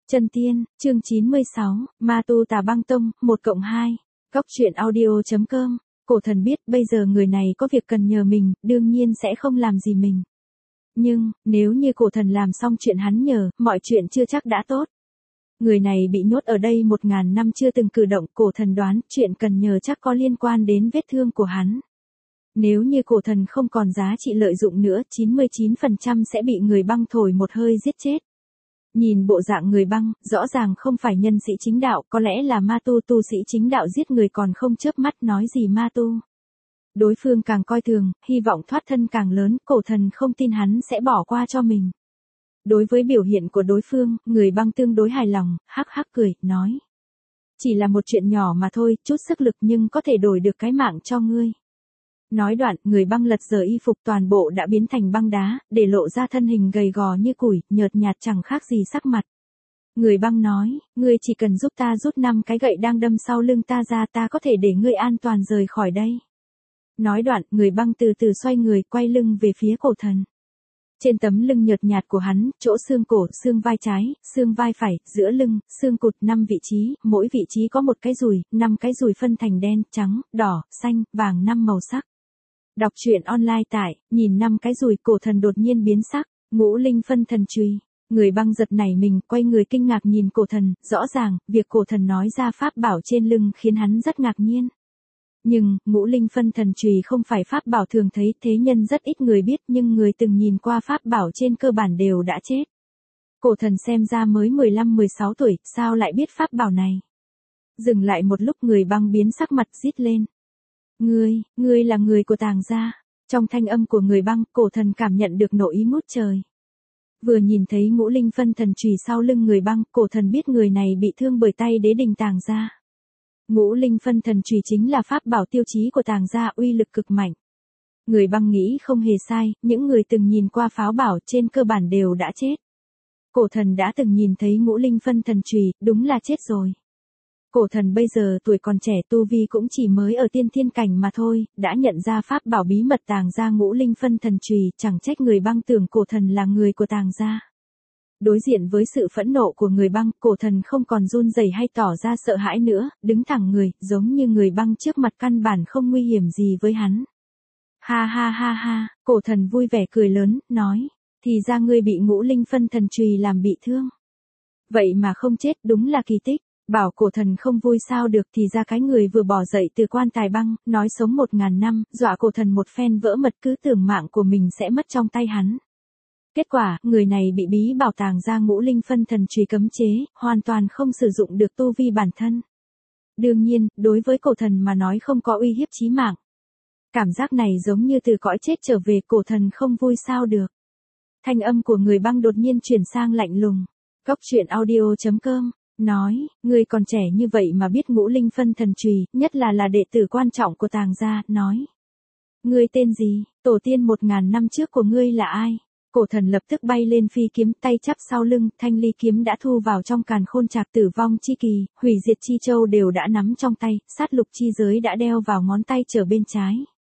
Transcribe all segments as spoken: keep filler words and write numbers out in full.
Chân Tiên, chương chín mươi sáu, Ma Tu Tà Băng Tông, một cộng hai. Góc truyện audio chấm com. Cổ thần biết bây giờ người này có việc cần nhờ mình, đương nhiên sẽ không làm gì mình. Nhưng, nếu như cổ thần làm xong chuyện hắn nhờ, mọi chuyện chưa chắc đã tốt. Người này bị nhốt ở đây một ngàn năm chưa từng cử động, cổ thần đoán chuyện cần nhờ chắc có liên quan đến vết thương của hắn. Nếu như cổ thần không còn giá trị lợi dụng nữa, chín mươi chín phần trăm sẽ bị người băng thổi một hơi giết chết. Nhìn bộ dạng người băng, rõ ràng không phải nhân sĩ chính đạo, có lẽ là ma tu tu sĩ chính đạo giết người còn không chớp mắt nói gì ma tu. Đối phương càng coi thường, hy vọng thoát thân càng lớn, cổ thần không tin hắn sẽ bỏ qua cho mình. Đối với biểu hiện của đối phương, người băng tương đối hài lòng, hắc hắc cười, nói. Chỉ là một chuyện nhỏ mà thôi, chút sức lực nhưng có thể đổi được cái mạng cho ngươi. Nói đoạn, người băng lật giờ y phục toàn bộ đã biến thành băng đá, để lộ ra thân hình gầy gò như củi, nhợt nhạt chẳng khác gì sắc mặt. Người băng nói, ngươi chỉ cần giúp ta rút năm cái gậy đang đâm sau lưng ta ra, ta có thể để ngươi an toàn rời khỏi đây. Nói đoạn, người băng từ từ xoay người, quay lưng về phía cổ thần. Trên tấm lưng nhợt nhạt của hắn, chỗ xương cổ, xương vai trái, xương vai phải, giữa lưng, xương cụt năm vị trí, mỗi vị trí có một cái dùi, năm cái dùi phân thành đen, trắng, đỏ, xanh, vàng năm màu sắc. Đọc truyện online tại, nhìn năm cái dùi, cổ thần đột nhiên biến sắc, ngũ linh phân thần chùy. Người băng giật nảy mình, quay người kinh ngạc nhìn cổ thần, rõ ràng, việc cổ thần nói ra pháp bảo trên lưng khiến hắn rất ngạc nhiên. Nhưng, ngũ linh phân thần chùy không phải pháp bảo thường thấy, thế nhân rất ít người biết, nhưng người từng nhìn qua pháp bảo trên cơ bản đều đã chết. Cổ thần xem ra mới mười lăm mười sáu tuổi, sao lại biết pháp bảo này? Dừng lại một lúc, người băng biến sắc mặt rít lên. Ngươi, ngươi là người của Tàng gia. Trong thanh âm của người băng, cổ thần cảm nhận được nộ ý ngút trời. Vừa nhìn thấy ngũ linh phân thần chùy sau lưng người băng, cổ thần biết người này bị thương bởi tay đế đình Tàng gia. Ngũ linh phân thần chùy chính là pháp bảo tiêu chí của Tàng gia, uy lực cực mạnh. Người băng nghĩ không hề sai, những người từng nhìn qua pháo bảo trên cơ bản đều đã chết. Cổ thần đã từng nhìn thấy ngũ linh phân thần chùy, đúng là chết rồi. Cổ thần bây giờ tuổi còn trẻ, tu vi cũng chỉ mới ở tiên thiên cảnh mà thôi, đã nhận ra pháp bảo bí mật Tàng gia ngũ linh phân thần chùy, chẳng trách người băng tưởng cổ thần là người của Tàng gia. Đối diện với sự phẫn nộ của người băng, cổ thần không còn run rẩy hay tỏ ra sợ hãi nữa, đứng thẳng người, giống như người băng trước mặt căn bản không nguy hiểm gì với hắn. Ha ha ha ha, cổ thần vui vẻ cười lớn, nói, thì ra ngươi bị ngũ linh phân thần chùy làm bị thương. Vậy mà không chết, đúng là kỳ tích. Bảo cổ thần không vui sao được, thì ra cái người vừa bỏ dậy từ quan tài băng, nói sống một ngàn năm, dọa cổ thần một phen vỡ mật, cứ tưởng mạng của mình sẽ mất trong tay hắn. Kết quả, người này bị bí bảo Tàng gia ngũ linh phân thần chùy cấm chế, hoàn toàn không sử dụng được tu vi bản thân. Đương nhiên, đối với cổ thần mà nói không có uy hiếp chí mạng. Cảm giác này giống như từ cõi chết trở về, cổ thần không vui sao được. Thanh âm của người băng đột nhiên chuyển sang lạnh lùng. Góc truyện audio chấm com. Nói, ngươi còn trẻ như vậy mà biết ngũ linh phân thần chùy, nhất là là đệ tử quan trọng của Tàng gia, nói. Ngươi tên gì, tổ tiên một ngàn năm trước của ngươi là ai? Cổ thần lập tức bay lên phi kiếm, tay chắp sau lưng, thanh ly kiếm đã thu vào trong càn khôn trạc, tử vong chi kỳ, hủy diệt chi châu đều đã nắm trong tay, sát lục chi giới đã đeo vào ngón tay trở bên trái.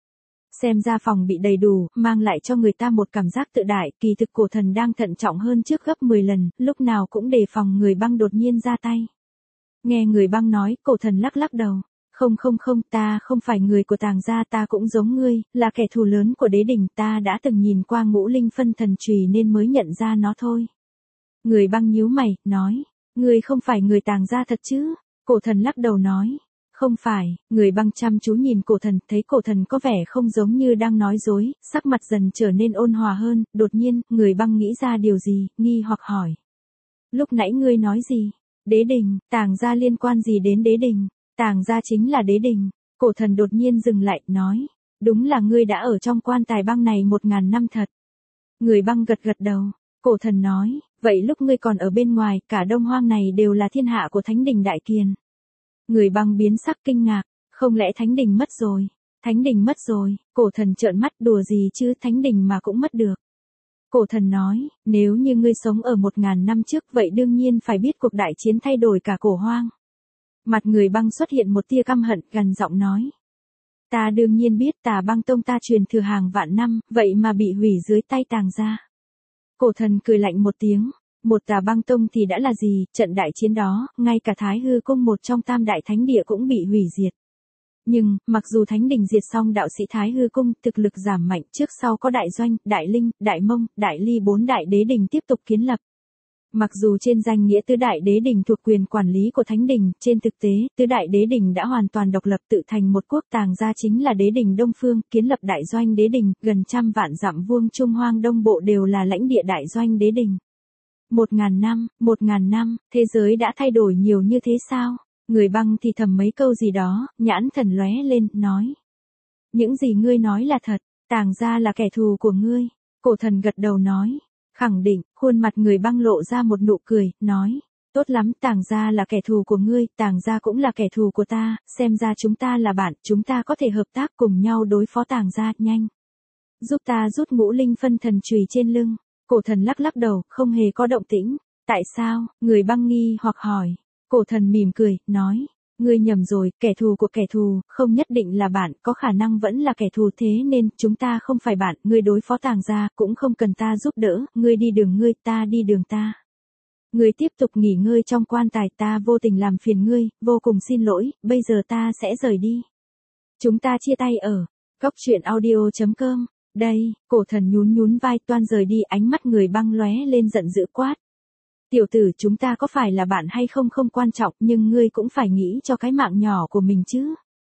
Xem ra phòng bị đầy đủ, mang lại cho người ta một cảm giác tự đại, kỳ thực cổ thần đang thận trọng hơn trước gấp mười lần, lúc nào cũng đề phòng người băng đột nhiên ra tay. Nghe người băng nói, cổ thần lắc lắc đầu. Không không không, ta không phải người của Tàng gia, ta cũng giống ngươi, là kẻ thù lớn của đế đình, ta đã từng nhìn qua ngũ linh phân thần chùy nên mới nhận ra nó thôi. Người băng nhíu mày, nói, ngươi không phải người Tàng gia thật chứ? Cổ thần lắc đầu nói. Không phải, người băng chăm chú nhìn cổ thần, thấy cổ thần có vẻ không giống như đang nói dối, sắc mặt dần trở nên ôn hòa hơn, đột nhiên, người băng nghĩ ra điều gì, nghi hoặc hỏi. Lúc nãy ngươi nói gì? Đế đình, Tàng gia liên quan gì đến đế đình? Tàng gia chính là đế đình. Cổ thần đột nhiên dừng lại, nói. Đúng là ngươi đã ở trong quan tài băng này một ngàn năm thật. Người băng gật gật đầu. Cổ thần nói, vậy lúc ngươi còn ở bên ngoài, cả Đông Hoang này đều là thiên hạ của Thánh đình Đại Kiền. Người băng biến sắc kinh ngạc, không lẽ Thánh đình mất rồi? Thánh đình mất rồi, cổ thần trợn mắt, đùa gì chứ, Thánh đình mà cũng mất được. Cổ thần nói, nếu như ngươi sống ở một ngàn năm trước vậy đương nhiên phải biết cuộc đại chiến thay đổi cả cổ hoang. Mặt người băng xuất hiện một tia căm hận, gần giọng nói. Ta đương nhiên biết, Tà Băng Tông ta truyền thừa hàng vạn năm, vậy mà bị hủy dưới tay Tàng gia. Cổ thần cười lạnh một tiếng, Một Tà Băng Tông thì đã là gì, trận đại chiến đó, ngay cả Thái Hư Cung một trong tam đại thánh địa cũng bị hủy diệt. Nhưng, mặc dù thánh đình diệt xong đạo sĩ Thái Hư Cung, thực lực giảm mạnh, trước sau có Đại Doanh, Đại Linh, Đại Mông, Đại Ly bốn đại đế đình tiếp tục kiến lập. Mặc dù trên danh nghĩa tứ đại đế đình thuộc quyền quản lý của thánh đình, trên thực tế, tứ đại đế đình đã hoàn toàn độc lập tự thành một quốc. Tàng gia chính là đế đình Đông Phương, kiến lập Đại Doanh đế đình, gần trăm vạn dặm vuông Trung Hoang Đông Bộ đều là lãnh địa Đại Doanh đế đình. Một ngàn năm, một ngàn năm, thế giới đã thay đổi nhiều như thế sao? Người Băng thì thầm mấy câu gì đó, nhãn thần lóe lên, nói. Những gì ngươi nói là thật, Tàng gia là kẻ thù của ngươi. Cổ Thần gật đầu nói. Khẳng định, khuôn mặt Người Băng lộ ra một nụ cười, nói. Tốt lắm, Tàng gia là kẻ thù của ngươi, Tàng gia cũng là kẻ thù của ta, xem ra chúng ta là bạn, chúng ta có thể hợp tác cùng nhau đối phó Tàng gia, nhanh. Giúp ta rút ngũ linh phân thần chùy trên lưng. Cổ Thần lắc lắc đầu, không hề có động tĩnh. Tại sao? Người Băng nghi hoặc hỏi. Cổ Thần mỉm cười, nói. Ngươi nhầm rồi, kẻ thù của kẻ thù, không nhất định là bạn, có khả năng vẫn là kẻ thù, thế nên, chúng ta không phải bạn, ngươi đối phó Tàng gia, cũng không cần ta giúp đỡ, ngươi đi đường ngươi, ta đi đường ta. Ngươi tiếp tục nghỉ ngơi trong quan tài, ta vô tình làm phiền ngươi, vô cùng xin lỗi, bây giờ ta sẽ rời đi. Chúng ta chia tay ở, góc truyện audio chấm com, đây, Cổ Thần nhún nhún vai toan rời đi, ánh mắt Người Băng lóe lên giận dữ quát. Tiểu tử, chúng ta có phải là bạn hay không không quan trọng, nhưng ngươi cũng phải nghĩ cho cái mạng nhỏ của mình chứ.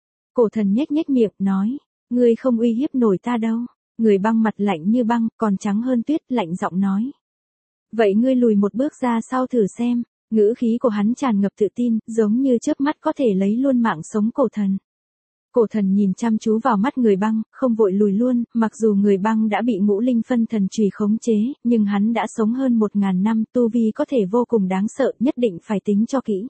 Cổ Thần nhếch nhếch miệng, nói, ngươi không uy hiếp nổi ta đâu. Người Băng mặt lạnh như băng, còn trắng hơn tuyết, lạnh giọng nói. Vậy ngươi lùi một bước ra sau thử xem. Ngữ khí của hắn tràn ngập tự tin, giống như chớp mắt có thể lấy luôn mạng sống Cổ Thần. Cổ Thần nhìn chăm chú vào mắt Người Băng, không vội lùi luôn, mặc dù Người Băng đã bị ngũ linh phân thần chùy khống chế, nhưng hắn đã sống hơn một ngàn năm, tu vi có thể vô cùng đáng sợ, nhất định phải tính cho kỹ.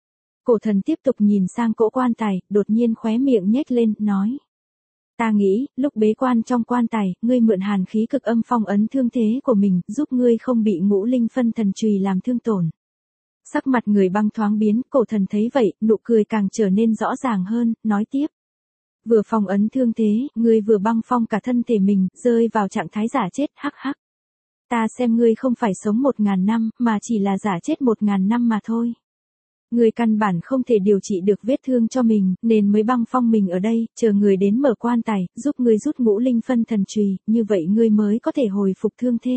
Cổ Thần tiếp tục nhìn sang cỗ quan tài, đột nhiên khóe miệng nhếch lên, nói. Ta nghĩ, lúc bế quan trong quan tài, ngươi mượn hàn khí cực âm phong ấn thương thế của mình, giúp ngươi không bị ngũ linh phân thần chùy làm thương tổn. Sắc mặt Người Băng thoáng biến, Cổ Thần thấy vậy, nụ cười càng trở nên rõ ràng hơn, nói tiếp. Vừa phong ấn thương thế, ngươi vừa băng phong cả thân thể mình, rơi vào trạng thái giả chết, hắc hắc. Ta xem ngươi không phải sống một ngàn năm, mà chỉ là giả chết một ngàn năm mà thôi. Ngươi căn bản không thể điều trị được vết thương cho mình, nên mới băng phong mình ở đây, chờ người đến mở quan tài, giúp ngươi rút ngũ linh phân thần chùy, như vậy ngươi mới có thể hồi phục thương thế.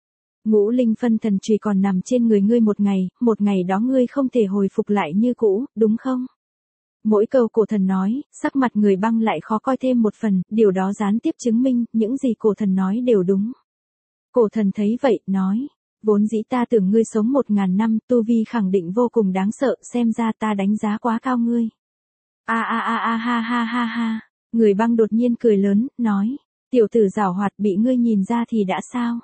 Ngũ linh phân thần chùy còn nằm trên người ngươi một ngày, một ngày đó ngươi không thể hồi phục lại như cũ, đúng không? Mỗi câu Cổ Thần nói, sắc mặt Người Băng lại khó coi thêm một phần, điều đó gián tiếp chứng minh, những gì Cổ Thần nói đều đúng. Cổ Thần thấy vậy, nói, vốn dĩ ta tưởng ngươi sống một ngàn năm, tu vi khẳng định vô cùng đáng sợ, xem ra ta đánh giá quá cao ngươi. A a a a ha ha ha ha, Người Băng đột nhiên cười lớn, nói, tiểu tử giảo hoạt bị ngươi nhìn ra thì đã sao?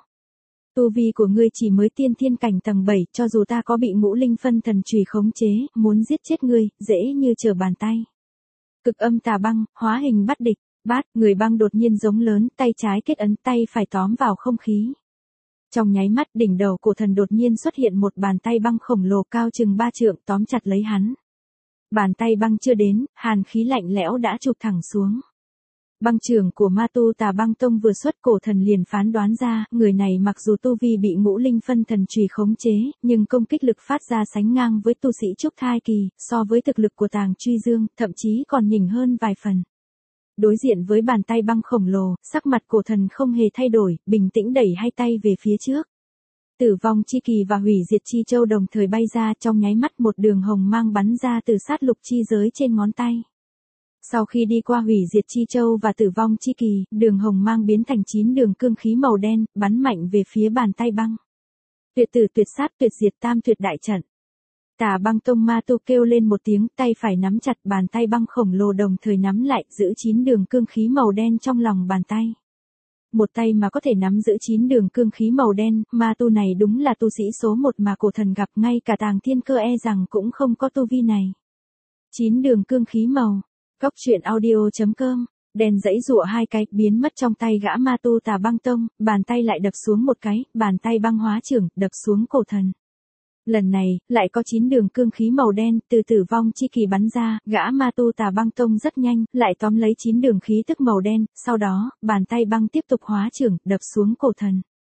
Tu vi của ngươi chỉ mới tiên thiên cảnh tầng bảy, cho dù ta có bị ngũ linh phân thần chùy khống chế, muốn giết chết ngươi, dễ như trở bàn tay. Cực âm tà băng, hóa hình bắt địch, bát, Người Băng đột nhiên giống lớn, tay trái kết ấn, tay phải tóm vào không khí. Trong nháy mắt, đỉnh đầu Cổ Thần đột nhiên xuất hiện một bàn tay băng khổng lồ cao chừng ba trượng tóm chặt lấy hắn. Bàn tay băng chưa đến, hàn khí lạnh lẽo đã chụp thẳng xuống. Băng trưởng của Ma Tu Tà Băng Tông vừa xuất, Cổ Thần liền phán đoán ra, người này mặc dù tu vi bị ngũ linh phân thần chùy khống chế, nhưng công kích lực phát ra sánh ngang với tu sĩ trúc thai kỳ, so với thực lực của Tàng Truy Dương, thậm chí còn nhỉnh hơn vài phần. Đối diện với bàn tay băng khổng lồ, sắc mặt Cổ Thần không hề thay đổi, bình tĩnh đẩy hai tay về phía trước. Tử vong chi kỳ và hủy diệt chi châu đồng thời bay ra, trong nháy mắt một đường hồng mang bắn ra từ sát lục chi giới trên ngón tay. Sau khi đi qua hủy diệt chi châu và tử vong chi kỳ, đường hồng mang biến thành chín đường cương khí màu đen, bắn mạnh về phía bàn tay băng. Tuyệt tử tuyệt sát tuyệt diệt tam tuyệt đại trận. Tà Băng Tông Ma Tu kêu lên một tiếng, tay phải nắm chặt bàn tay băng khổng lồ đồng thời nắm lại, giữ chín đường cương khí màu đen trong lòng bàn tay. Một tay mà có thể nắm giữ chín đường cương khí màu đen, Ma Tu này đúng là tu sĩ số một mà Cổ Thần gặp, ngay cả Tàng Thiên Cơ e rằng cũng không có tu vi này. Chín đường cương khí màu. Góc truyện audio chấm com, đèn dãy rụa hai cái, biến mất trong tay gã Ma Tu Tà Băng Tông, bàn tay lại đập xuống một cái, bàn tay băng hóa trưởng, đập xuống Cổ Thần. Lần này, lại có chín đường cương khí màu đen, từ tử vong chi kỳ bắn ra, gã Ma Tu Tà Băng Tông rất nhanh, lại tóm lấy chín đường khí tức màu đen, sau đó, bàn tay băng tiếp tục hóa trưởng, đập xuống Cổ Thần.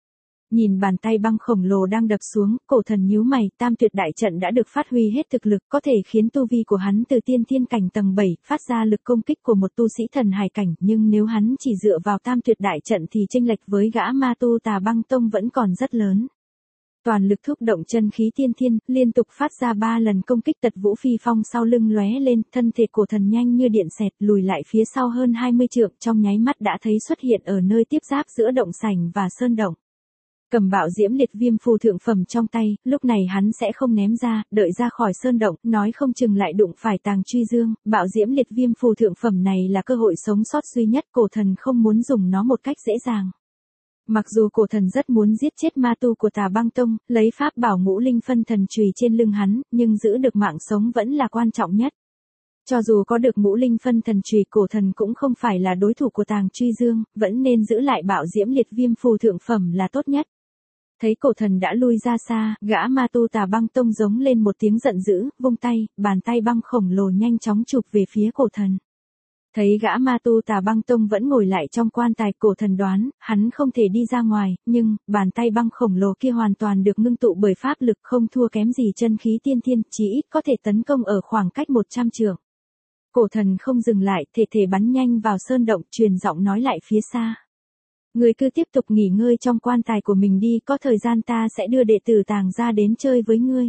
Nhìn bàn tay băng khổng lồ đang đập xuống, cổ thần nhíu mày, tam tuyệt đại trận đã được phát huy hết thực lực, có thể khiến tu vi của hắn từ tiên thiên cảnh tầng bảy, phát ra lực công kích của một tu sĩ thần hải cảnh, nhưng nếu hắn chỉ dựa vào tam tuyệt đại trận thì chênh lệch với gã ma tu Tà Băng Tông vẫn còn rất lớn. Toàn lực thúc động chân khí tiên thiên, liên tục phát ra ba lần công kích, Tật Vũ Phi Phong sau lưng lóe lên, thân thể cổ thần nhanh như điện xẹt lùi lại phía sau hơn hai mươi trượng, trong nháy mắt đã thấy xuất hiện ở nơi tiếp giáp giữa động sảnh và sơn động. Cầm Bạo Diễm Liệt Viêm phù thượng phẩm trong tay, lúc này hắn sẽ không ném ra, đợi ra khỏi sơn động, nói không chừng lại đụng phải Tàng Truy Dương. Bạo Diễm Liệt Viêm phù thượng phẩm này là cơ hội sống sót duy nhất, cổ thần không muốn dùng nó một cách dễ dàng. Mặc dù cổ thần rất muốn giết chết ma tu của Tà Băng Tông, lấy pháp bảo Ngũ Linh Phân Thần Chùy trên lưng hắn, nhưng giữ được mạng sống vẫn là quan trọng nhất. Cho dù có được Ngũ Linh Phân Thần Chùy, cổ thần cũng không phải là đối thủ của Tàng Truy Dương, vẫn nên giữ lại Bạo Diễm Liệt Viêm phù thượng phẩm là tốt nhất. Thấy cổ thần đã lui ra xa, gã ma tu Tà Băng Tông giống lên một tiếng giận dữ, vung tay, bàn tay băng khổng lồ nhanh chóng chụp về phía cổ thần. Thấy gã ma tu Tà Băng Tông vẫn ngồi lại trong quan tài, cổ thần đoán, hắn không thể đi ra ngoài, nhưng, bàn tay băng khổng lồ kia hoàn toàn được ngưng tụ bởi pháp lực, không thua kém gì chân khí tiên thiên, chí ít có thể tấn công ở khoảng cách một trăm trượng. Cổ thần không dừng lại, thể thể bắn nhanh vào sơn động, truyền giọng nói lại phía xa. Người cứ tiếp tục nghỉ ngơi trong quan tài của mình đi, có thời gian ta sẽ đưa đệ tử Tàng ra đến chơi với ngươi.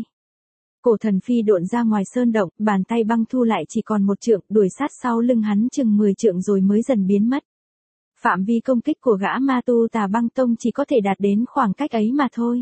Cổ thần phi độn ra ngoài sơn động, bàn tay băng thu lại chỉ còn một trượng, đuổi sát sau lưng hắn chừng mười trượng rồi mới dần biến mất. Phạm vi công kích của gã ma tu Tà Băng Tông chỉ có thể đạt đến khoảng cách ấy mà thôi.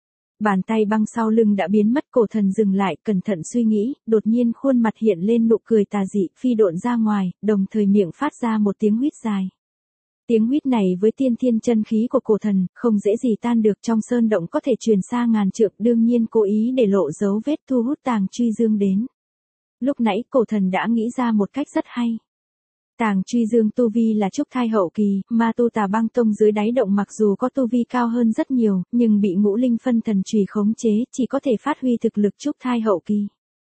Bàn tay băng sau lưng đã biến mất, cổ thần dừng lại, cẩn thận suy nghĩ, đột nhiên khuôn mặt hiện lên nụ cười tà dị, phi độn ra ngoài, đồng thời miệng phát ra một tiếng huýt dài. Tiếng huýt này với tiên thiên chân khí của cổ thần, không dễ gì tan được, trong sơn động có thể truyền xa ngàn trượng, đương nhiên cố ý để lộ dấu vết thu hút Tàng Truy Dương đến. Lúc nãy cổ thần đã nghĩ ra một cách rất hay. Tàng Truy Dương tu vi là trúc thai hậu kỳ, ma tu Tà Băng Tông dưới đáy động mặc dù có tu vi cao hơn rất nhiều, nhưng bị Ngũ Linh Phân Thần Chùy khống chế, chỉ có thể phát huy thực lực trúc thai hậu kỳ.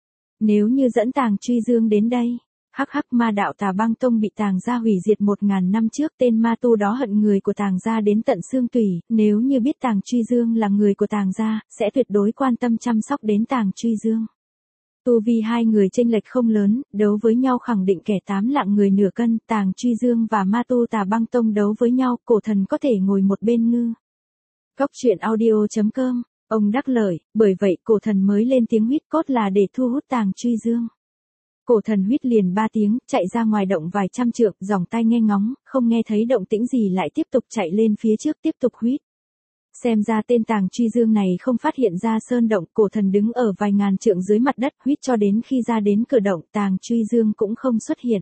Nếu như dẫn Tàng Truy Dương đến đây, hắc hắc, ma đạo Tà Băng Tông bị Tàng gia hủy diệt một ngàn năm trước, tên ma tu đó hận người của Tàng gia đến tận xương tủy, nếu như biết Tàng Truy Dương là người của Tàng gia, sẽ tuyệt đối quan tâm chăm sóc đến Tàng Truy Dương. Tu vi hai người chênh lệch không lớn, đấu với nhau khẳng định kẻ tám lạng người nửa cân, Tàng Truy Dương và ma tu Tà Băng Tông đấu với nhau, cổ thần có thể ngồi một bên ngư. Góc truyện audio chấm com, ông đắc lợi, bởi vậy cổ thần mới lên tiếng huýt, cốt là để thu hút Tàng Truy Dương. Cổ thần huýt liền ba tiếng, chạy ra ngoài động vài trăm trượng, dòng tai nghe ngóng, không nghe thấy động tĩnh gì lại tiếp tục chạy lên phía trước tiếp tục huýt. Xem ra tên Tàng Truy Dương này không phát hiện ra sơn động, cổ thần đứng ở vài ngàn trượng dưới mặt đất, huýt cho đến khi ra đến cửa động, Tàng Truy Dương cũng không xuất hiện.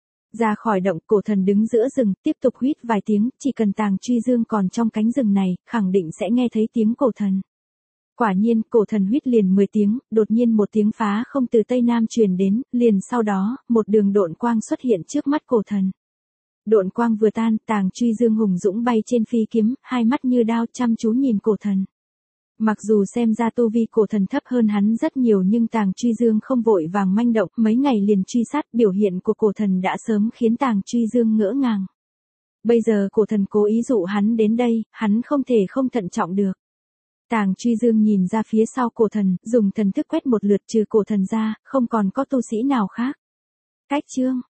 Ra khỏi động, cổ thần đứng giữa rừng, tiếp tục huýt vài tiếng, chỉ cần Tàng Truy Dương còn trong cánh rừng này, khẳng định sẽ nghe thấy tiếng cổ thần. Quả nhiên, cổ thần huýt liền mười tiếng, đột nhiên một tiếng phá không từ tây nam truyền đến, liền sau đó, một đường độn quang xuất hiện trước mắt cổ thần. Độn quang vừa tan, Tàng Truy Dương hùng dũng bay trên phi kiếm, hai mắt như đao chăm chú nhìn cổ thần. Mặc dù xem ra tu vi cổ thần thấp hơn hắn rất nhiều, nhưng Tàng Truy Dương không vội vàng manh động, mấy ngày liền truy sát, biểu hiện của cổ thần đã sớm khiến Tàng Truy Dương ngỡ ngàng. Bây giờ cổ thần cố ý dụ hắn đến đây, hắn không thể không thận trọng được. Tàng Truy Dương nhìn ra phía sau cổ thần, dùng thần thức quét một lượt, trừ cổ thần ra, không còn có tu sĩ nào khác. Cách chương